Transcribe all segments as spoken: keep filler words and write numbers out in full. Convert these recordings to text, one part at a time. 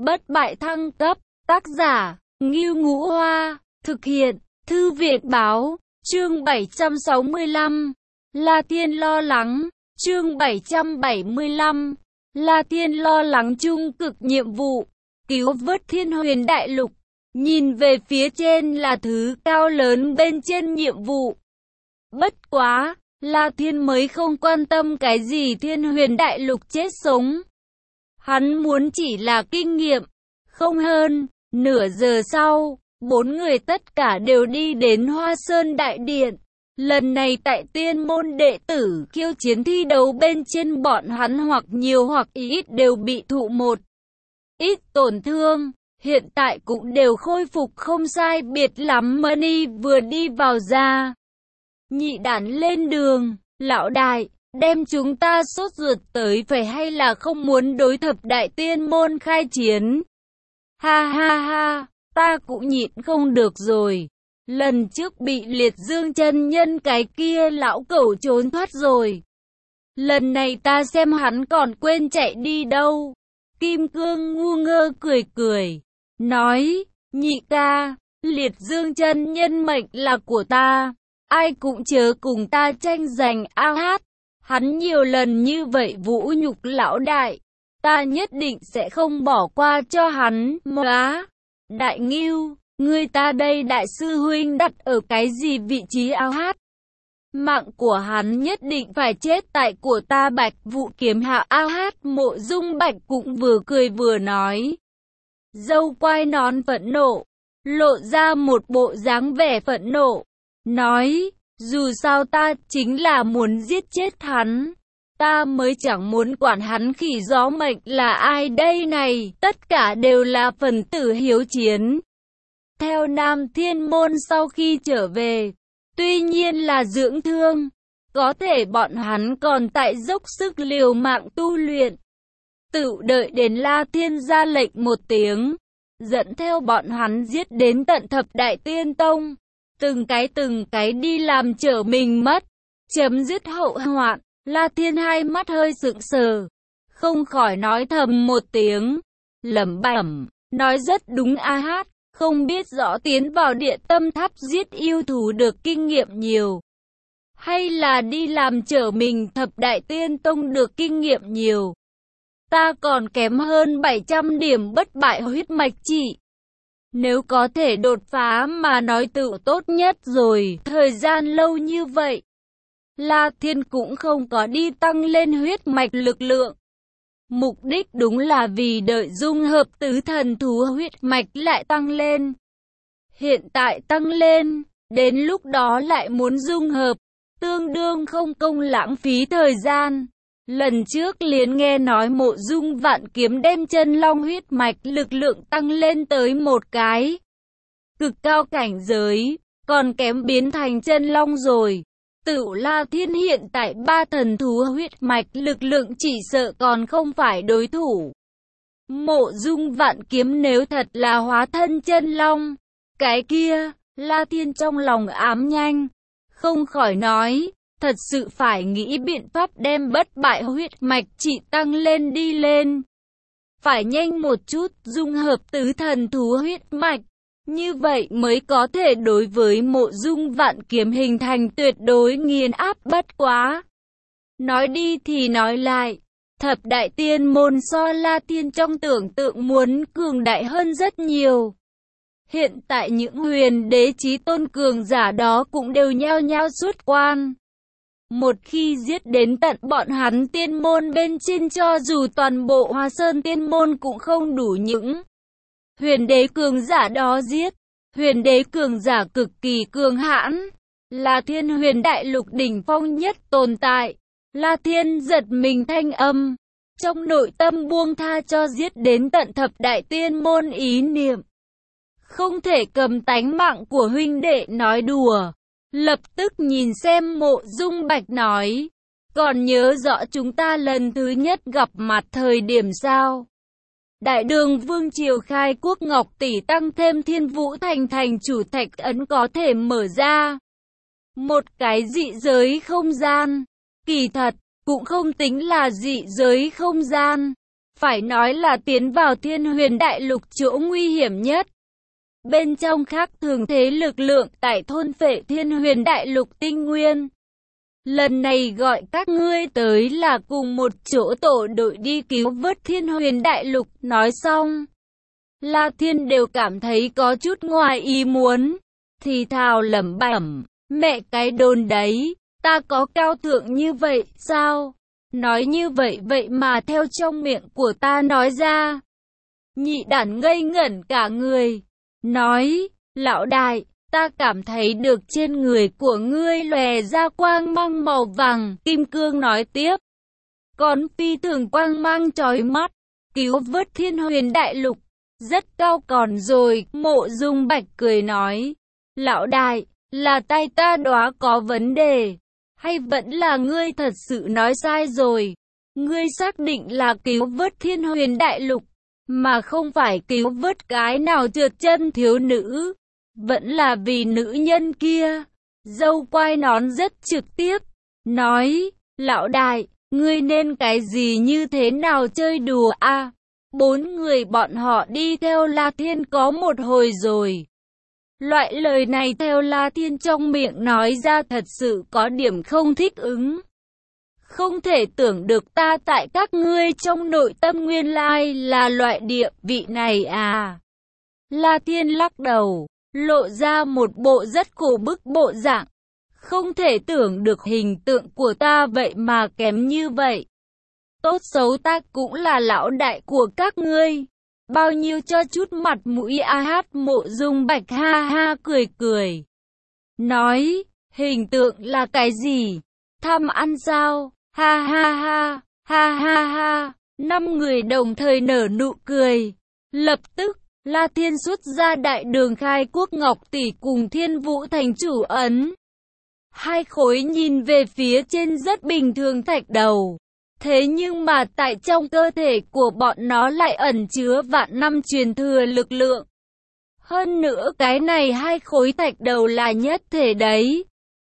bất bại thăng cấp, tác giả, Ngưu Ngũ Hoa, thực hiện, Thư viện Báo, chương bảy trăm sáu mươi lăm, La Thiên lo lắng, chương bảy trăm bảy mươi lăm, La Thiên lo lắng trung cực nhiệm vụ, cứu vớt Thiên Huyền Đại Lục, nhìn về phía trên là thứ cao lớn bên trên nhiệm vụ. Bất quá, La Thiên mới không quan tâm cái gì Thiên Huyền Đại Lục chết sống. Hắn muốn chỉ là kinh nghiệm, không hơn. Nửa giờ sau, bốn người tất cả đều đi đến Hoa Sơn Đại Điện. Lần này tại tiên môn đệ tử khiêu chiến thi đấu bên trên bọn hắn hoặc nhiều hoặc ít đều bị thụ một ít tổn thương. Hiện tại cũng đều khôi phục không sai biệt lắm. Mani vừa đi vào ra. Nhị đản lên đường, lão đại, đem chúng ta sốt ruột tới phải hay là không muốn đối thập đại tiên môn khai chiến? Ha ha ha, ta cũng nhịn không được rồi. Lần trước bị liệt dương chân nhân cái kia lão cẩu trốn thoát rồi. Lần này ta xem hắn còn quên chạy đi đâu. Kim Cương ngu ngơ cười cười, nói, nhị ca, liệt dương chân nhân mệnh là của ta. Ai cũng chớ cùng ta tranh giành a hát. Hắn nhiều lần như vậy vũ nhục lão đại. Ta nhất định sẽ không bỏ qua cho hắn. Móa, Đại Ngưu, ngươi ta đây đại sư huynh đặt ở cái gì vị trí a hát? Mạng của hắn nhất định phải chết tại của ta. Bạch Vụ kiếm hạ a hát. Mộ Dung Bạch cũng vừa cười vừa nói. Dâu quai nón phẫn nộ, lộ ra một bộ dáng vẻ phẫn nộ, nói, dù sao ta chính là muốn giết chết hắn. Ta mới chẳng muốn quản hắn khỉ gió mệnh là ai đây này. Tất cả đều là phần tử hiếu chiến. Theo Nam Thiên Môn sau khi trở về, tuy nhiên là dưỡng thương, có thể bọn hắn còn tại dốc sức liều mạng tu luyện. Tự đợi đến La Thiên ra lệnh một tiếng, dẫn theo bọn hắn giết đến tận thập đại tiên tông. Từng cái từng cái đi làm trở mình mất, chấm dứt hậu hoạn. La Thiên hai mắt hơi sững sờ, không khỏi nói thầm một tiếng, lẩm bẩm, nói rất đúng a hát, không biết rõ tiến vào địa tâm tháp giết yêu thú được kinh nghiệm nhiều, hay là đi làm trở mình thập đại tiên tông được kinh nghiệm nhiều. Ta còn kém hơn bảy trăm điểm bất bại huyết mạch chỉ. Nếu có thể đột phá mà nói tự tốt nhất rồi, thời gian lâu như vậy. La Thiên cũng không có đi tăng lên huyết mạch lực lượng. Mục đích đúng là vì đợi dung hợp tứ thần thú huyết mạch lại tăng lên. Hiện tại tăng lên, đến lúc đó lại muốn dung hợp, tương đương không công lãng phí thời gian. Lần trước liền nghe nói Mộ Dung Vạn Kiếm đem chân long huyết mạch lực lượng tăng lên tới một cái cực cao cảnh giới, còn kém biến thành chân long rồi. Tự La Thiên hiện tại ba thần thú huyết mạch lực lượng chỉ sợ còn không phải đối thủ. Mộ Dung Vạn Kiếm nếu thật là hóa thân chân long, cái kia, La Thiên trong lòng ám nhanh, không khỏi nói, thật sự phải nghĩ biện pháp đem bất bại huyết mạch chỉ tăng lên đi lên. Phải nhanh một chút dung hợp tứ thần thú huyết mạch. Như vậy mới có thể đối với Mộ Dung Vạn Kiếm hình thành tuyệt đối nghiền áp. Bất quá. Nói đi thì nói lại, thập đại tiên môn so La Thiên trong tưởng tượng muốn cường đại hơn rất nhiều. Hiện tại những huyền đế chí tôn cường giả đó cũng đều nhao nhao xuất quan. Một khi giết đến tận bọn hắn tiên môn bên trên, cho dù toàn bộ Hoa Sơn tiên môn cũng không đủ những huyền đế cường giả đó giết. Huyền đế cường giả cực kỳ cường hãn, là Thiên Huyền Đại Lục đỉnh phong nhất tồn tại. La Thiên giật mình thanh âm, trong nội tâm buông tha cho giết đến tận thập đại tiên môn ý niệm. Không thể cầm tánh mạng của huynh đệ nói đùa. Lập tức nhìn xem Mộ Dung Bạch nói, còn nhớ rõ chúng ta lần thứ nhất gặp mặt thời điểm sao? Đại Đường Vương triều khai quốc Ngọc Tỷ tăng thêm Thiên Vũ Thành thành chủ thạch ấn có thể mở ra một cái dị giới không gian. Kỳ thật, cũng không tính là dị giới không gian. phải nói là tiến vào Thiên Huyền Đại Lục chỗ nguy hiểm nhất. Bên trong khác thường thế lực lượng tại thôn phệ Thiên Huyền Đại Lục tinh nguyên. Lần này gọi các ngươi tới là cùng một chỗ tổ đội đi cứu vớt Thiên Huyền Đại Lục. Nói xong, La Thiên đều cảm thấy có chút ngoài ý muốn, thì thào lẩm bẩm, mẹ cái đồn đấy, ta có cao thượng như vậy sao? Nói như vậy vậy mà theo trong miệng của ta nói ra. Nhị đản ngây ngẩn cả người, nói, lão đại, ta cảm thấy được trên người của ngươi lòe ra quang mang màu vàng. Kim Cương nói tiếp, còn phi thường quang mang chói mắt, cứu vớt Thiên Huyền Đại Lục, rất cao còn rồi. Mộ Dung Bạch cười nói, lão đại, là tay ta đoán có vấn đề, hay vẫn là ngươi thật sự nói sai rồi? Ngươi xác định là cứu vớt Thiên Huyền Đại Lục, mà không phải cứu vớt cái nào trượt chân thiếu nữ, vẫn là vì nữ nhân kia? Dâu quai nón rất trực tiếp, nói, lão đại, ngươi nên cái gì như thế nào chơi đùa à? Bốn người bọn họ đi theo La Thiên có một hồi rồi. Loại lời này theo La Thiên trong miệng nói ra thật sự có điểm không thích ứng. Không thể tưởng được ta tại các ngươi trong nội tâm nguyên lai là loại địa vị này à. La Thiên lắc đầu, lộ ra một bộ rất khổ bức bộ dạng. Không thể tưởng được hình tượng của ta vậy mà kém như vậy. Tốt xấu ta cũng là lão đại của các ngươi, bao nhiêu cho chút mặt mũi a hát. Mộ Dung Bạch ha ha cười cười, nói, hình tượng là cái gì? Tham ăn sao? Ha ha ha, ha ha ha. Năm người đồng thời nở nụ cười. Lập tức, La Thiên xuất ra đại đường khai quốc ngọc tỷ cùng Thiên Vũ thành chủ ấn. Hai khối nhìn về phía trên rất bình thường thạch đầu. Thế nhưng mà tại trong cơ thể của bọn nó lại ẩn chứa vạn năm truyền thừa lực lượng. Hơn nữa cái này hai khối thạch đầu là nhất thể đấy.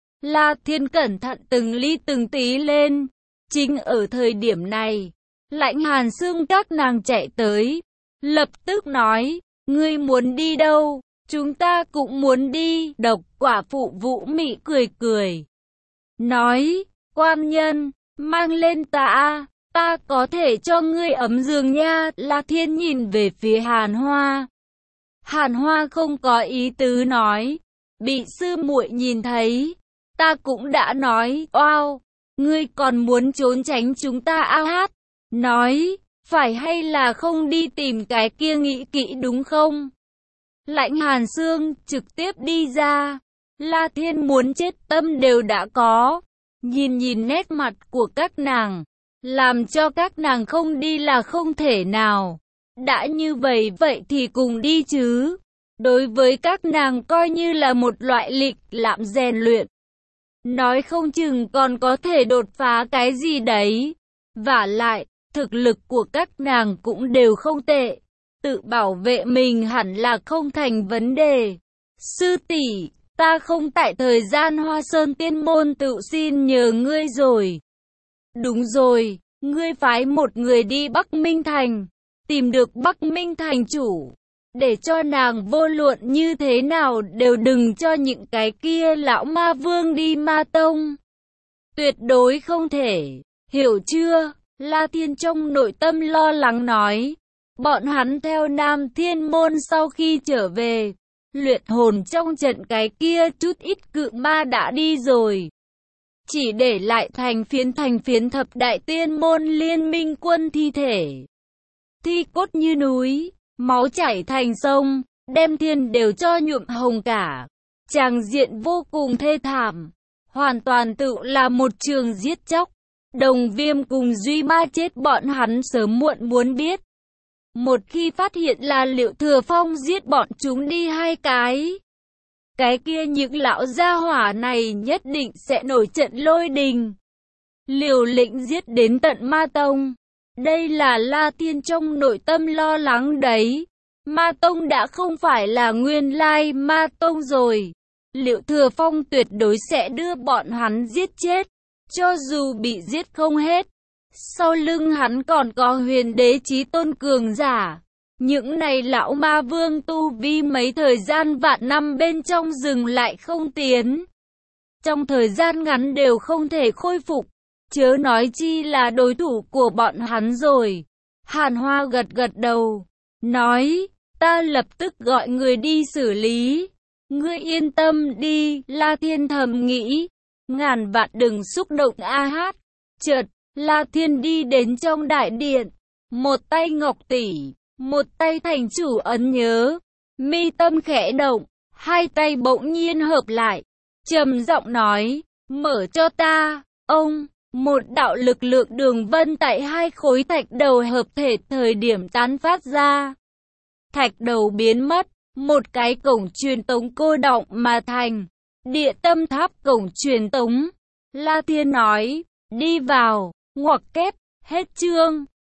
La Thiên cẩn thận từng ly từng tí lên. Chính ở thời điểm này, Lãnh Hàn Xương các nàng chạy tới. Lập tức nói, ngươi muốn đi đâu? Chúng ta cũng muốn đi. Độc Quả Phụ Vũ Mị cười cười, nói, quan nhân, mang lên ta, ta có thể cho ngươi ấm giường nha. La Thiên nhìn về phía Hàn Hoa. Hàn Hoa không có ý tứ nói, bị sư muội nhìn thấy, ta cũng đã nói, oao, ngươi còn muốn trốn tránh chúng ta a hát. Nói, phải hay là không đi tìm cái kia nghĩ kỹ đúng không? Lãnh Hàn Xương trực tiếp đi ra. La Thiên muốn chết tâm đều đã có. Nhìn nhìn nét mặt của các nàng, làm cho các nàng không đi là không thể nào. Đã như vậy vậy thì cùng đi chứ. Đối với các nàng coi như là một loại lịch lãm rèn luyện. Nói không chừng còn có thể đột phá cái gì đấy. Vả lại, thực lực của các nàng cũng đều không tệ. Tự bảo vệ mình hẳn là không thành vấn đề. Sư tỷ, ta không tại thời gian Hoa Sơn Tiên Môn tự xin nhờ ngươi rồi. Đúng rồi, ngươi phái một người đi Bắc Minh Thành, tìm được Bắc Minh Thành chủ, để cho nàng vô luận như thế nào đều đừng cho những cái kia lão ma vương đi Ma Tông. Tuyệt đối không thể, hiểu chưa? La Thiên trong nội tâm lo lắng nói. Bọn hắn theo Nam Thiên Môn sau khi trở về, luyện hồn trong trận cái kia chút ít cự ma đã đi rồi. Chỉ để lại thành phiến thành phiến thập đại tiên môn liên minh quân thi thể. Thi cốt như núi, máu chảy thành sông, đem thiên đều cho nhuộm hồng cả. Tràng diện vô cùng thê thảm, hoàn toàn tự là một trường giết chóc. Đồng Viêm cùng Duy Ma chết bọn hắn sớm muộn muốn biết. Một khi phát hiện là Liệu Thừa Phong giết bọn chúng đi hai cái, cái kia những lão gia hỏa này nhất định sẽ nổi trận lôi đình, liều lĩnh giết đến tận Ma Tông. Đây là La Thiên trong nội tâm lo lắng đấy. Ma Tông đã không phải là nguyên lai Ma Tông rồi. Liệu Thừa Phong tuyệt đối sẽ đưa bọn hắn giết chết. Cho dù bị giết không hết, Sau lưng hắn còn có huyền đế chí tôn cường giả. Những này lão ma vương tu vi mấy thời gian vạn năm bên trong rừng lại không tiến. Trong thời gian ngắn đều không thể khôi phục, chớ nói chi là đối thủ của bọn hắn rồi. Hàn Hoa gật gật đầu, nói, ta lập tức gọi người đi xử lý. Ngươi yên tâm đi, La Thiên thầm nghĩ, ngàn vạn đừng xúc động a hát. Chợt, La Thiên đi đến trong đại điện, một tay ngọc tỷ, một tay thành chủ ấn nhớ, mi tâm khẽ động, hai tay bỗng nhiên hợp lại, trầm giọng nói, mở cho ta, ông. Một đạo lực lượng đường vân tại hai khối thạch đầu hợp thể thời điểm tán phát ra. Thạch đầu biến mất, một cái cổng truyền tống cô đọng mà thành. Địa tâm tháp cổng truyền tống. La Thiên nói, đi vào, ngoặc kép, hết chương.